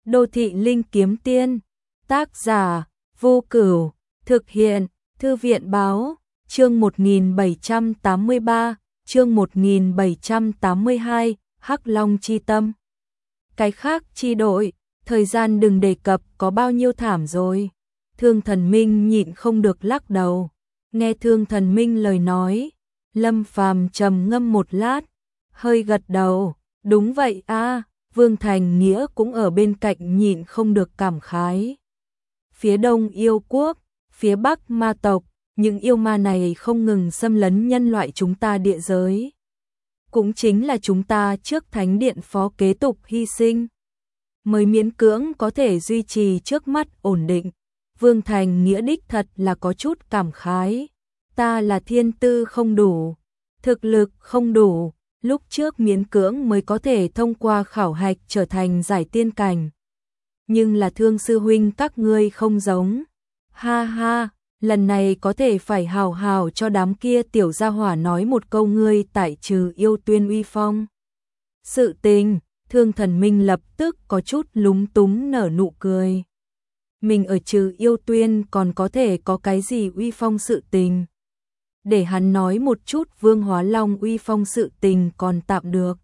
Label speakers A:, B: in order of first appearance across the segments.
A: Đô thị linh kiếm tiên, tác giả, Vô Cửu, thực hiện, Thư viện báo, chương 1783, chương 1782, Hắc Long chi tâm. Cái khác chi đội, thời gian đừng đề cập có bao nhiêu thảm rồi. Thương Thần Minh nhịn không được lắc đầu. Nghe Thương Thần Minh lời nói, Lâm Phàm trầm ngâm một lát, hơi gật đầu, đúng vậy a. Vương Thành Nghĩa cũng ở bên cạnh nhịn không được cảm khái. Phía đông yêu quốc, phía bắc ma tộc, những yêu ma này không ngừng xâm lấn nhân loại chúng ta địa giới. Cũng chính là chúng ta trước thánh điện phó kế tục hy sinh, mới miễn cưỡng có thể duy trì trước mắt ổn định. Vương Thành Nghĩa đích thật là có chút cảm khái. Ta là thiên tư không đủ, thực lực không đủ, lúc trước miễn cưỡng mới có thể thông qua khảo hạch trở thành giải tiên cảnh. Nhưng là Thương sư huynh các ngươi không giống. Ha ha, lần này có thể phải hào hào cho đám kia tiểu gia hỏa nói một câu ngươi tại trừ yêu tuyên uy phong. Sự tình, Thương Thần Minh lập tức có chút lúng túng nở nụ cười. Mình ở trừ yêu tuyên còn có thể có cái gì uy phong sự tình. Để hắn nói một chút Vương Hóa Long uy phong sự tình còn tạm được.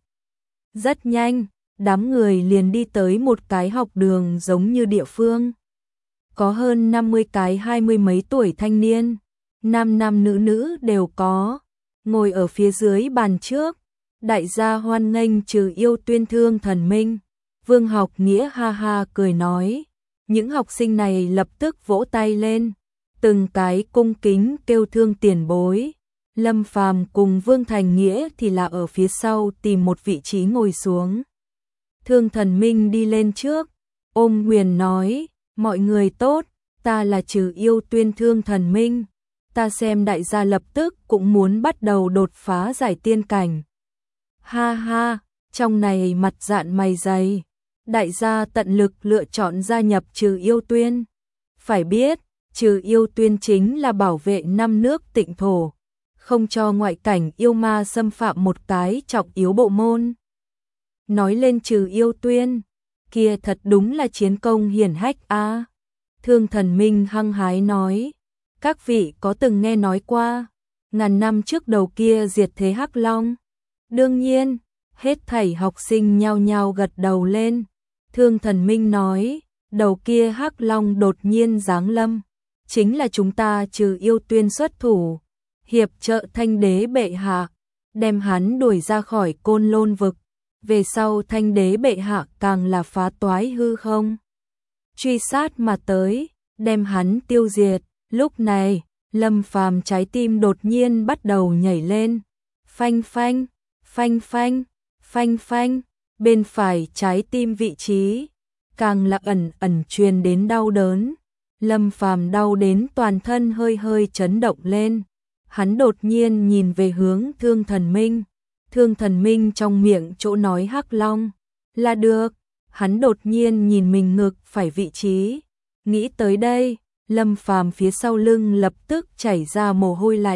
A: Rất nhanh, đám người liền đi tới một cái học đường giống như địa phương. Có hơn 50 cái 20 mấy tuổi thanh niên, nam nam nữ nữ đều có, ngồi ở phía dưới bàn trước. Đại gia hoan nghênh trừ yêu tuyên Thương Thần Minh. Vương Học Nghĩa ha ha cười nói. Những học sinh này lập tức vỗ tay lên, từng cái cung kính kêu Thương tiền bối. Lâm Phàm cùng Vương Thành Nghĩa thì là ở phía sau tìm một vị trí ngồi xuống. Thương Thần Minh đi lên trước, ôm quyền nói, mọi người tốt, ta là trừ yêu tuyên Thương Thần Minh. Ta xem đại gia lập tức cũng muốn bắt đầu đột phá giải tiên cảnh. Ha ha, trong này mặt dạn mày dày. Đại gia tận lực lựa chọn gia nhập trừ yêu tuyên. Phải biết, trừ yêu tuyên chính là bảo vệ 5 nước tịnh thổ, không cho ngoại cảnh yêu ma xâm phạm một cái trọng yếu bộ môn. Nói lên trừ yêu tuyên, kia thật đúng là chiến công hiển hách a. Thương Thần Minh hăng hái nói, các vị có từng nghe nói qua, ngàn năm trước đầu kia diệt thế Hắc Long? Đương nhiên, hết thảy học sinh nhao nhao gật đầu lên. Thương Thần Minh nói, đầu kia Hắc Long đột nhiên giáng lâm, chính là chúng ta trừ yêu tuyên xuất thủ, hiệp trợ Thanh Đế bệ hạ, đem hắn đuổi ra khỏi Côn Lôn vực. Về sau Thanh Đế bệ hạ càng là phá toái hư không, truy sát mà tới, đem hắn tiêu diệt. Lúc này, Lâm Phàm trái tim đột nhiên bắt đầu nhảy lên, phanh phanh, phanh phanh, phanh phanh. Bên phải trái tim vị trí, càng là ẩn ẩn truyền đến đau đớn. Lâm Phàm đau đến toàn thân hơi hơi chấn động lên. Hắn đột nhiên nhìn về hướng Thương Thần Minh. Thương Thần Minh trong miệng chỗ nói Hắc Long là được. Hắn đột nhiên nhìn mình ngực phải vị trí. Nghĩ tới đây, Lâm Phàm phía sau lưng lập tức chảy ra mồ hôi lạnh.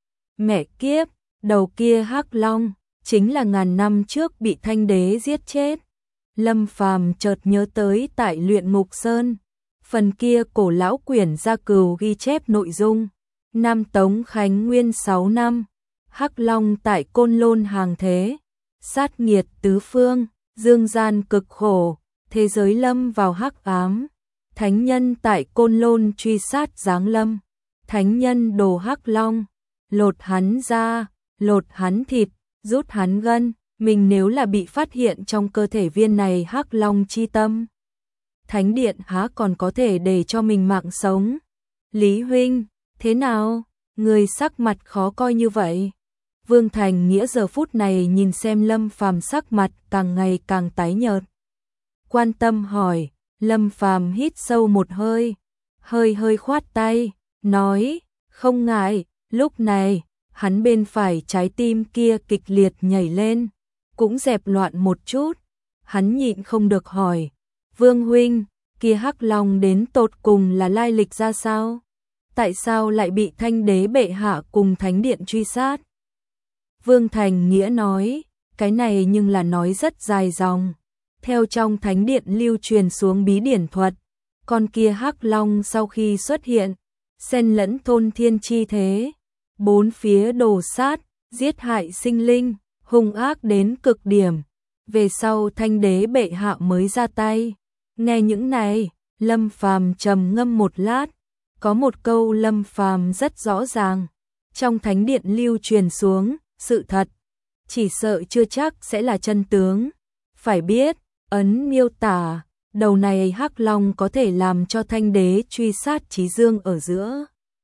A: Mẹ kiếp, đầu kia Hắc Long chính là ngàn năm trước bị Thanh Đế giết chết. Lâm Phàm chợt nhớ tới tại Luyện Ngục Sơn, phần kia cổ lão quyển gia cừu ghi chép nội dung. Nam Tống Khánh Nguyên 6 năm, Hắc Long tại Côn Lôn hàng thế, sát nghiệt tứ phương, dương gian cực khổ, thế giới lâm vào hắc ám. Thánh nhân tại Côn Lôn truy sát giáng lâm, thánh nhân đồ Hắc Long, lột hắn da, lột hắn thịt, rút hắn gân. Mình nếu là bị phát hiện trong cơ thể viên này Hắc Long chi tâm, thánh điện há còn có thể để cho mình mạng sống. Lý huynh, thế nào? Người sắc mặt khó coi như vậy. Vương Thành Nghĩa giờ phút này nhìn xem Lâm Phàm sắc mặt càng ngày càng tái nhợt, quan tâm hỏi. Lâm Phàm hít sâu một hơi, hơi hơi khoát tay, nói, không ngại. Lúc này, hắn bên phải trái tim kia kịch liệt nhảy lên, cũng dẹp loạn một chút. Hắn nhịn không được hỏi, Vương huynh, kia Hắc Long đến tột cùng là lai lịch ra sao? Tại sao lại bị Thanh Đế bệ hạ cùng thánh điện truy sát? Vương Thành Nghĩa nói, cái này nhưng là nói rất dài dòng. Theo trong thánh điện lưu truyền xuống bí điển thuật, con kia hắc long sau khi xuất hiện, xen lẫn thôn thiên chi thế, bốn phía đồ sát, giết hại sinh linh, hung ác đến cực điểm. Về sau Thanh đế bệ hạ mới ra tay. Nghe những này, Lâm Phàm trầm ngâm một lát, có một câu Lâm Phàm rất rõ ràng, trong thánh điện lưu truyền xuống, sự thật, chỉ sợ chưa chắc sẽ là chân tướng. Phải biết, ấn miêu tả, đầu này hắc long có thể làm cho Thanh đế truy sát Chí Dương ở giữa.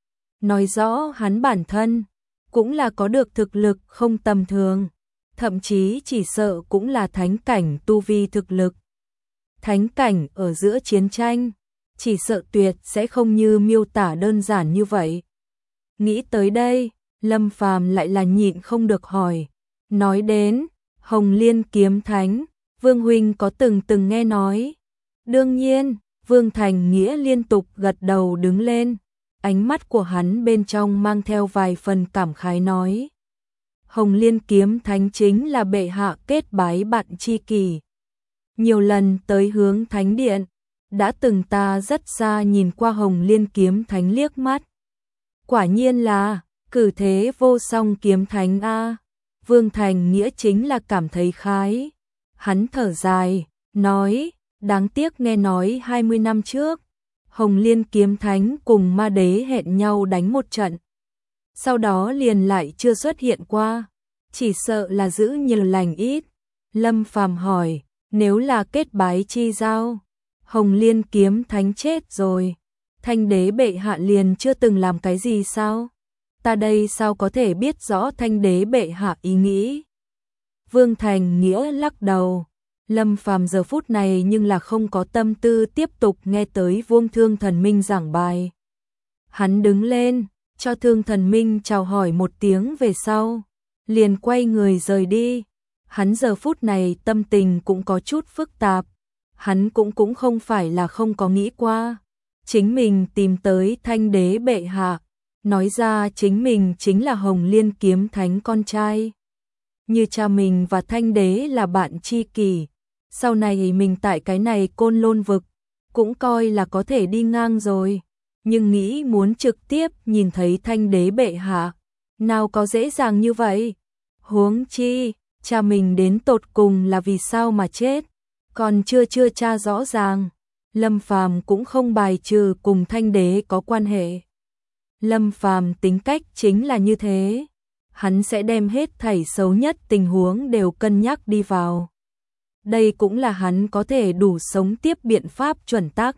A: Nói rõ hắn bản thân cũng là có được thực lực không tầm thường, thậm chí chỉ sợ cũng là thánh cảnh tu vi thực lực. Thánh cảnh ở giữa chiến tranh, chỉ sợ tuyệt sẽ không như miêu tả đơn giản như vậy. Nghĩ tới đây, Lâm Phàm lại là nhịn không được hỏi, nói đến Hồng Liên kiếm thánh, Vương huynh có từng nghe nói? Đương nhiên, Vương Thành Nghĩa liên tục gật đầu đứng lên, ánh mắt của hắn bên trong mang theo vài phần cảm khái nói. Hồng Liên kiếm thánh chính là bệ hạ kết bái bạn tri kỷ. Nhiều lần tới hướng thánh điện, đã từng ta rất xa nhìn qua Hồng Liên kiếm thánh liếc mắt. Quả nhiên là cử thế vô song kiếm thánh a. Vương Thành Nghĩa chính là cảm thấy khái. Hắn thở dài, nói, đáng tiếc nghe nói 20 năm trước, Hồng Liên kiếm thánh cùng ma đế hẹn nhau đánh một trận. Sau đó liền lại chưa xuất hiện qua, chỉ sợ là giữ nhiều lành ít. Lâm Phàm hỏi, nếu là kết bái chi giao, Hồng Liên kiếm thánh chết rồi, Thanh đế bệ hạ liền chưa từng làm cái gì sao? Ta đây sao có thể biết rõ Thanh đế bệ hạ ý nghĩ? Vương Thành Nghĩa lắc đầu. Lâm Phàm giờ phút này nhưng là không có tâm tư tiếp tục nghe tới Vương Thương Thần Minh giảng bài. Hắn đứng lên, cho Thương Thần Minh chào hỏi một tiếng về sau, liền quay người rời đi. Hắn giờ phút này tâm tình cũng có chút phức tạp, hắn cũng không phải là không có nghĩ qua. Chính mình tìm tới Thanh đế bệ hạ, nói ra chính mình chính là Hồng Liên kiếm thánh con trai. Như cha mình và Thanh đế là bạn tri kỷ, sau này mình tại cái này Côn Lôn vực, cũng coi là có thể đi ngang rồi. Nhưng nghĩ muốn trực tiếp nhìn thấy Thanh đế bệ hạ, nào có dễ dàng như vậy. Huống chi, cha mình đến tột cùng là vì sao mà chết, còn chưa tra rõ ràng. Lâm Phàm cũng không bài trừ cùng Thanh đế có quan hệ. Lâm Phàm tính cách chính là như thế, hắn sẽ đem hết thảy xấu nhất tình huống đều cân nhắc đi vào. Đây cũng là hắn có thể đủ sống tiếp biện pháp chuẩn tắc.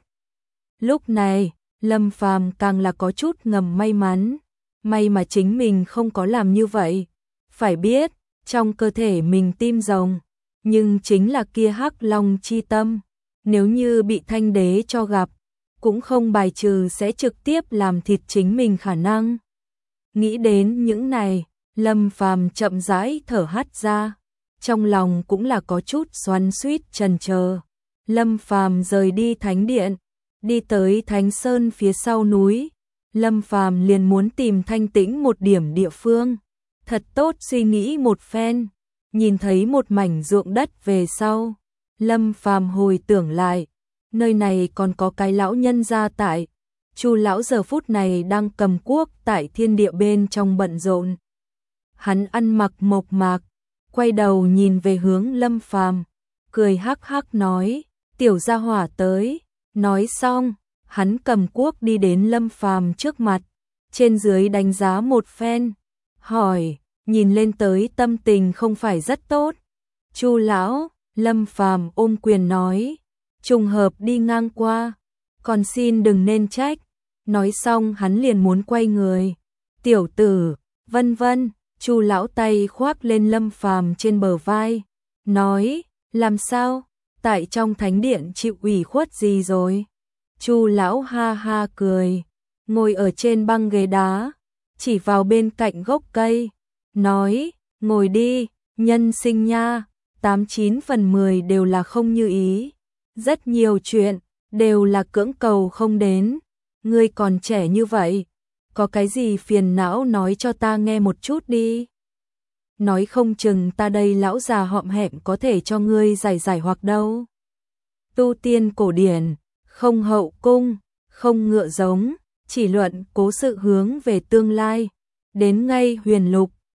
A: Lúc này, Lâm Phàm càng là có chút ngầm may mắn, may mà chính mình không có làm như vậy. Phải biết, trong cơ thể mình tim rồng, nhưng chính là kia hắc long chi tâm, nếu như bị Thanh đế cho gặp, cũng không bài trừ sẽ trực tiếp làm thịt chính mình khả năng. Nghĩ đến những này, Lâm Phàm chậm rãi thở hắt ra, trong lòng cũng là có chút xoắn xuýt chần chờ. Lâm Phàm rời đi thánh điện, đi tới Thánh Sơn phía sau núi, Lâm Phàm liền muốn tìm thanh tĩnh một điểm địa phương, thật tốt suy nghĩ một phen. Nhìn thấy một mảnh ruộng đất về sau, Lâm Phàm hồi tưởng lại, nơi này còn có cái lão nhân gia tại. Chu lão giờ phút này đang cầm cuốc tại thiên địa bên trong bận rộn. Hắn ăn mặc mộc mạc, quay đầu nhìn về hướng Lâm Phàm, cười hắc hắc nói, tiểu gia hỏa tới. Nói xong, hắn cầm cuốc đi đến Lâm Phàm trước mặt, trên dưới đánh giá một phen, hỏi, nhìn lên tới tâm tình không phải rất tốt. Chu lão, Lâm Phàm ôm quyền nói, trùng hợp đi ngang qua, còn xin đừng nên trách. Nói xong hắn liền muốn quay người. Tiểu tử, vân vân. Chu lão tay khoác lên Lâm Phàm trên bờ vai, nói, làm sao, tại trong thánh điện chịu ủy khuất gì rồi? Chu lão ha ha cười, ngồi ở trên băng ghế đá, chỉ vào bên cạnh gốc cây, nói, ngồi đi, nhân sinh nha, 89 phần 10 đều là không như ý, rất nhiều chuyện đều là cưỡng cầu không đến, ngươi còn trẻ như vậy, có cái gì phiền não nói cho ta nghe một chút đi. nói không chừng ta đây lão già họm hẹm có thể cho ngươi giải hoặc đâu. Tu tiên cổ điển, không hậu cung, không ngựa giống, chỉ luận cố sự hướng về tương lai. Đến ngay huyền lục,